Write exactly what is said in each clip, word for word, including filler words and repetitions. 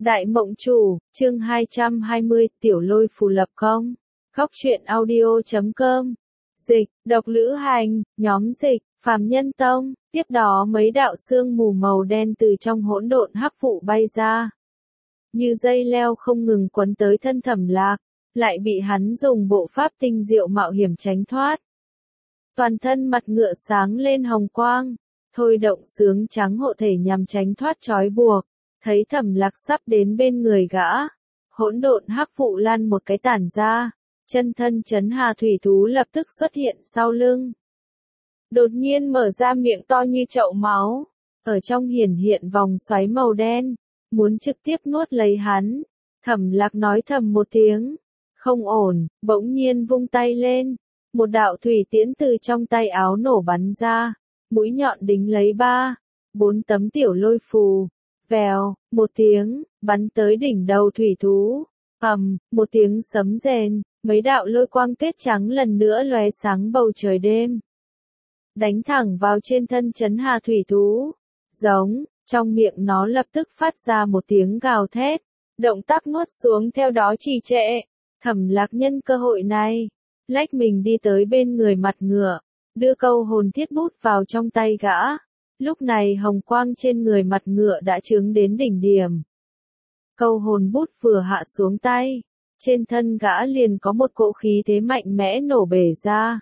Đại Mộng Chủ, chương hai trăm hai mươi, Tiểu Lôi Phù Lập Công. Góc truyện audio chấm com. Dịch, độc lữ hành, nhóm dịch, phàm nhân tông. Tiếp đó mấy đạo sương mù màu đen từ trong hỗn độn hắc vụ bay ra. Như dây leo không ngừng quấn tới thân Thẩm Lạc, lại bị hắn dùng bộ pháp tinh diệu mạo hiểm tránh thoát. Toàn thân mặt ngựa sáng lên hồng quang, thôi động xướng trắng hộ thể nhằm tránh thoát trói buộc. Thấy Thẩm Lạc sắp đến bên người gã, hỗn độn hắc vụ lan một cái tản ra, chân thân Trấn Hà thủy thú lập tức xuất hiện sau lưng. Đột nhiên mở ra miệng to như chậu máu, ở trong hiển hiện vòng xoáy màu đen, muốn trực tiếp nuốt lấy hắn. Thẩm Lạc nói thầm một tiếng, không ổn, bỗng nhiên vung tay lên, một đạo thủy tiễn từ trong tay áo nổ bắn ra, mũi nhọn đính lấy ba, bốn tấm tiểu lôi phù. Vèo, một tiếng, bắn tới đỉnh đầu thủy thú. Ầm, một tiếng sấm rền, mấy đạo lôi quang tuyết trắng lần nữa lóe sáng bầu trời đêm. Đánh thẳng vào trên thân Trấn Hà thủy thú. Giống, trong miệng nó lập tức phát ra một tiếng gào thét. Động tác nuốt xuống theo đó trì trệ. Thẩm Lạc nhân cơ hội này, lách mình đi tới bên người mặt ngựa, đưa câu hồn thiết bút vào trong tay gã. Lúc này hồng quang trên người mặt ngựa đã chướng đến đỉnh điểm. Câu hồn bút vừa hạ xuống tay, trên thân gã liền có một cỗ khí thế mạnh mẽ nổ bể ra.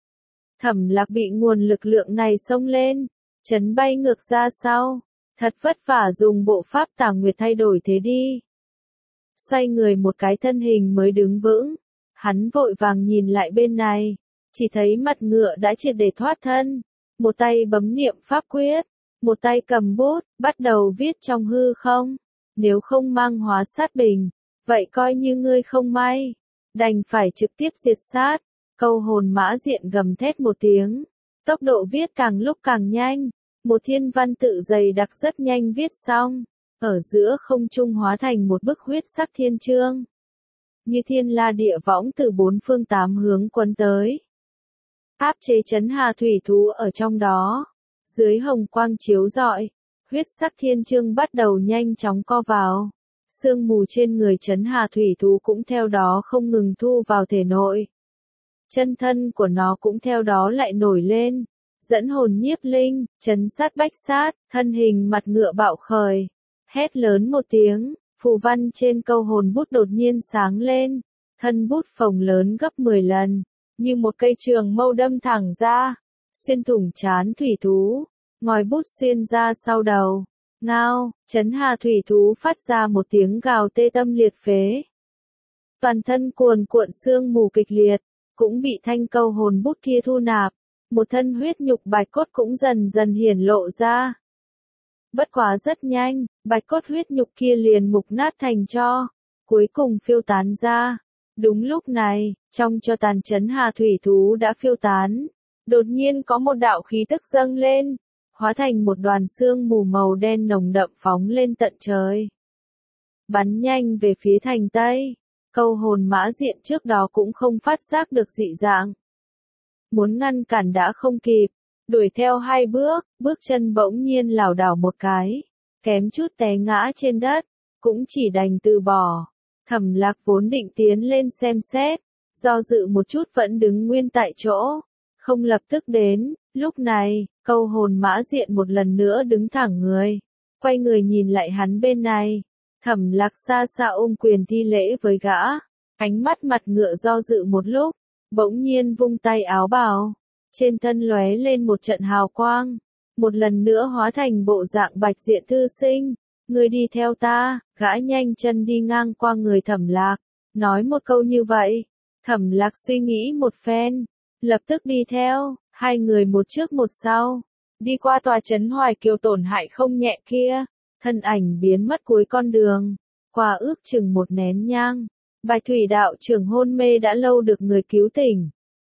Thẩm Lạc bị nguồn lực lượng này xông lên, chấn bay ngược ra sau, thật vất vả dùng bộ pháp Tà Nguyệt thay đổi thế đi. Xoay người một cái thân hình mới đứng vững, hắn vội vàng nhìn lại bên này, chỉ thấy mặt ngựa đã triệt để thoát thân. Một tay bấm niệm pháp quyết, một tay cầm bút, bắt đầu viết trong hư không. Nếu không mang hóa sát bình, vậy coi như ngươi không may, đành phải trực tiếp diệt sát. Câu hồn mã diện gầm thét một tiếng, tốc độ viết càng lúc càng nhanh, một thiên văn tự dày đặc rất nhanh viết xong, ở giữa không trung hóa thành một bức huyết sắc thiên chương. Như thiên la địa võng từ bốn phương tám hướng quấn tới. Áp chế Trấn Hà thủy thú ở trong đó, dưới hồng quang chiếu rọi, huyết sắc thiên chương bắt đầu nhanh chóng co vào, sương mù trên người Trấn Hà thủy thú cũng theo đó không ngừng thu vào thể nội. Chân thân của nó cũng theo đó lại nổi lên, dẫn hồn nhiếp linh, trấn sát bách sát, thân hình mặt ngựa bạo khởi, hét lớn một tiếng, phù văn trên câu hồn bút đột nhiên sáng lên, thân bút phồng lớn gấp mười lần. Như một cây trường mâu đâm thẳng ra, xuyên thủng trán thủy thú, ngòi bút xuyên ra sau đầu. Ngao, Trấn Hà thủy thú phát ra một tiếng gào tê tâm liệt phế. Toàn thân cuồn cuộn sương mù kịch liệt, cũng bị thanh câu hồn bút kia thu nạp, một thân huyết nhục bạch cốt cũng dần dần hiển lộ ra. Bất quá rất nhanh, bạch cốt huyết nhục kia liền mục nát thành tro, cuối cùng phiêu tán ra. Đúng lúc này, trong cho tàn Trấn Hà thủy thú đã phiêu tán, đột nhiên có một đạo khí tức dâng lên, hóa thành một đoàn sương mù màu đen nồng đậm phóng lên tận trời. Bắn nhanh về phía thành Tây, câu hồn mã diện trước đó cũng không phát giác được dị dạng. Muốn ngăn cản đã không kịp, đuổi theo hai bước, bước chân bỗng nhiên lảo đảo một cái, kém chút té ngã trên đất, cũng chỉ đành từ bỏ. Thẩm Lạc vốn định tiến lên xem xét, do dự một chút vẫn đứng nguyên tại chỗ, không lập tức đến. Lúc này, câu hồn mã diện một lần nữa đứng thẳng người, quay người nhìn lại hắn bên này. Thẩm Lạc xa xa ôm quyền thi lễ với gã, ánh mắt mặt ngựa do dự một lúc, bỗng nhiên vung tay áo bào, trên thân lóe lên một trận hào quang, một lần nữa hóa thành bộ dạng bạch diện thư sinh. Ngươi đi theo ta, gã nhanh chân đi ngang qua người Thẩm Lạc, nói một câu như vậy. Thẩm Lạc suy nghĩ một phen, lập tức đi theo, hai người một trước một sau, đi qua tòa trấn Hoài Kiều tổn hại không nhẹ kia, thân ảnh biến mất cuối con đường, qua ước chừng một nén nhang, Bạch Thủy đạo trưởng hôn mê đã lâu được người cứu tỉnh.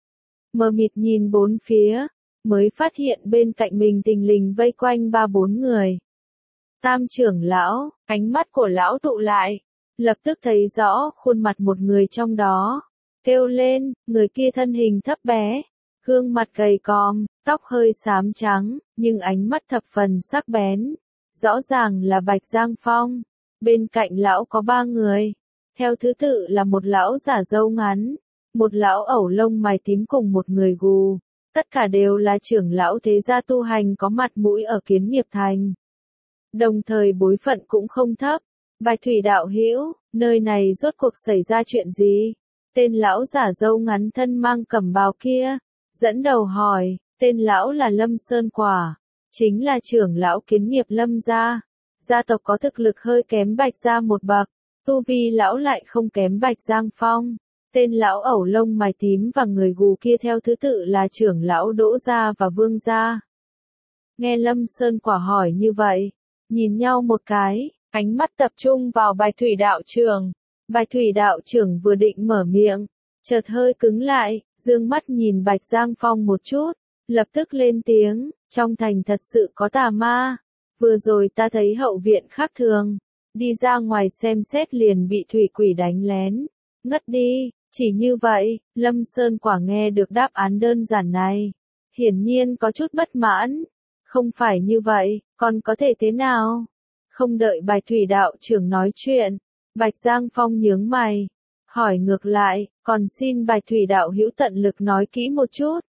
Mờ mịt nhìn bốn phía, mới phát hiện bên cạnh mình tình lình vây quanh ba bốn người. Tam trưởng lão, ánh mắt của lão tụ lại, lập tức thấy rõ khuôn mặt một người trong đó, kêu lên, người kia thân hình thấp bé, gương mặt gầy còm, tóc hơi xám trắng, nhưng ánh mắt thập phần sắc bén, rõ ràng là Bạch Giang Phong. Bên cạnh lão có ba người. Theo thứ tự là một lão giả râu ngắn, một lão ẩu lông mày tím cùng một người gù. Tất cả đều là trưởng lão thế gia tu hành có mặt mũi ở Kiến Nghiệp Thành. Đồng thời bối phận cũng không thấp. Bạch Thủy đạo hữu, nơi này rốt cuộc xảy ra chuyện gì? Tên lão giả râu ngắn thân mang cẩm bào kia, dẫn đầu hỏi, tên lão là Lâm Sơn Quả, chính là trưởng lão Kiến Nghiệp Lâm gia. Gia tộc có thực lực hơi kém Bạch gia một bậc, tu vi lão lại không kém Bạch Giang Phong. Tên lão ẩu lông mày tím và người gù kia theo thứ tự là trưởng lão Đỗ gia và Vương gia. Nghe Lâm Sơn Quả hỏi như vậy, nhìn nhau một cái, ánh mắt tập trung vào Bạch Thủy đạo trưởng. Bạch Thủy đạo trưởng vừa định mở miệng, chợt hơi cứng lại, dương mắt nhìn Bạch Giang Phong một chút, lập tức lên tiếng, trong thành thật sự có tà ma. Vừa rồi ta thấy hậu viện khác thường, đi ra ngoài xem xét liền bị thủy quỷ đánh lén, ngất đi. Chỉ như vậy, Lâm Sơn Quả nghe được đáp án đơn giản này, hiển nhiên có chút bất mãn. Không phải như vậy, còn có thể thế nào? Không đợi Bạch Thủy đạo trưởng nói chuyện, Bạch Giang Phong nhướng mày, hỏi ngược lại, còn xin Bạch Thủy đạo hữu tận lực nói kỹ một chút.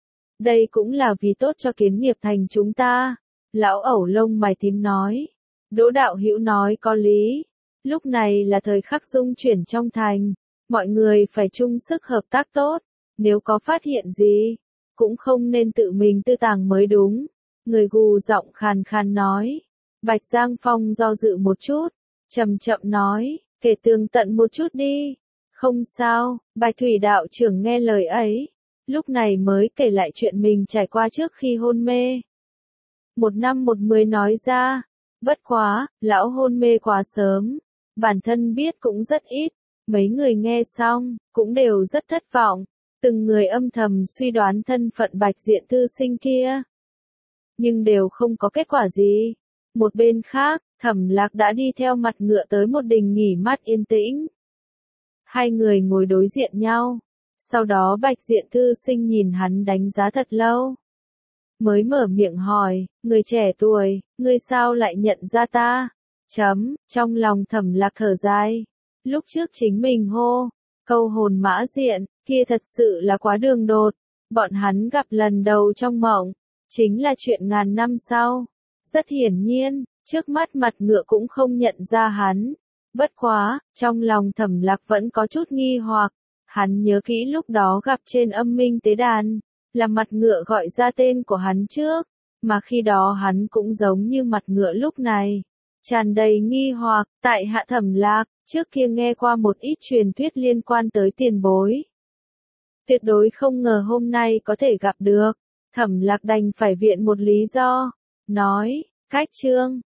Đây cũng là vì tốt cho Kiến Nghiệp Thành chúng ta. Lão ẩu lông mày tím nói. Đỗ đạo hữu nói có lý. Lúc này là thời khắc dung chuyển trong thành. Mọi người phải chung sức hợp tác tốt. Nếu có phát hiện gì, cũng không nên tự mình tư tàng mới đúng. Người gù giọng khàn khàn nói. Bạch Giang Phong do dự một chút, chậm chậm nói, kể tường tận một chút đi. Không sao, Bạch Thủy đạo trưởng nghe lời ấy, lúc này mới kể lại chuyện mình trải qua trước khi hôn mê. Một năm một mười nói ra, bất quá, lão hôn mê quá sớm, bản thân biết cũng rất ít, mấy người nghe xong, cũng đều rất thất vọng, từng người âm thầm suy đoán thân phận Bạch Diện thư sinh kia. Nhưng đều không có kết quả gì. Một bên khác, Thẩm Lạc đã đi theo mặt ngựa tới một đình nghỉ mát yên tĩnh. Hai người ngồi đối diện nhau. Sau đó Bạch Diện thư sinh nhìn hắn đánh giá thật lâu. Mới mở miệng hỏi, người trẻ tuổi, ngươi sao lại nhận ra ta? Chấm, trong lòng Thẩm Lạc thở dài. Lúc trước chính mình hô, câu hồn mã diện, kia thật sự là quá đường đột. Bọn hắn gặp lần đầu trong mộng, chính là chuyện ngàn năm sau. Rất hiển nhiên, trước mắt mặt ngựa cũng không nhận ra hắn. Bất quá, trong lòng Thẩm Lạc vẫn có chút nghi hoặc. Hắn nhớ kỹ lúc đó gặp trên âm minh tế đàn, là mặt ngựa gọi ra tên của hắn trước, mà khi đó hắn cũng giống như mặt ngựa lúc này. Tràn đầy nghi hoặc, tại hạ Thẩm Lạc, trước kia nghe qua một ít truyền thuyết liên quan tới tiền bối. Tuyệt đối không ngờ hôm nay có thể gặp được. Thẩm Lạc đành phải viện một lý do. Nói, cách chương,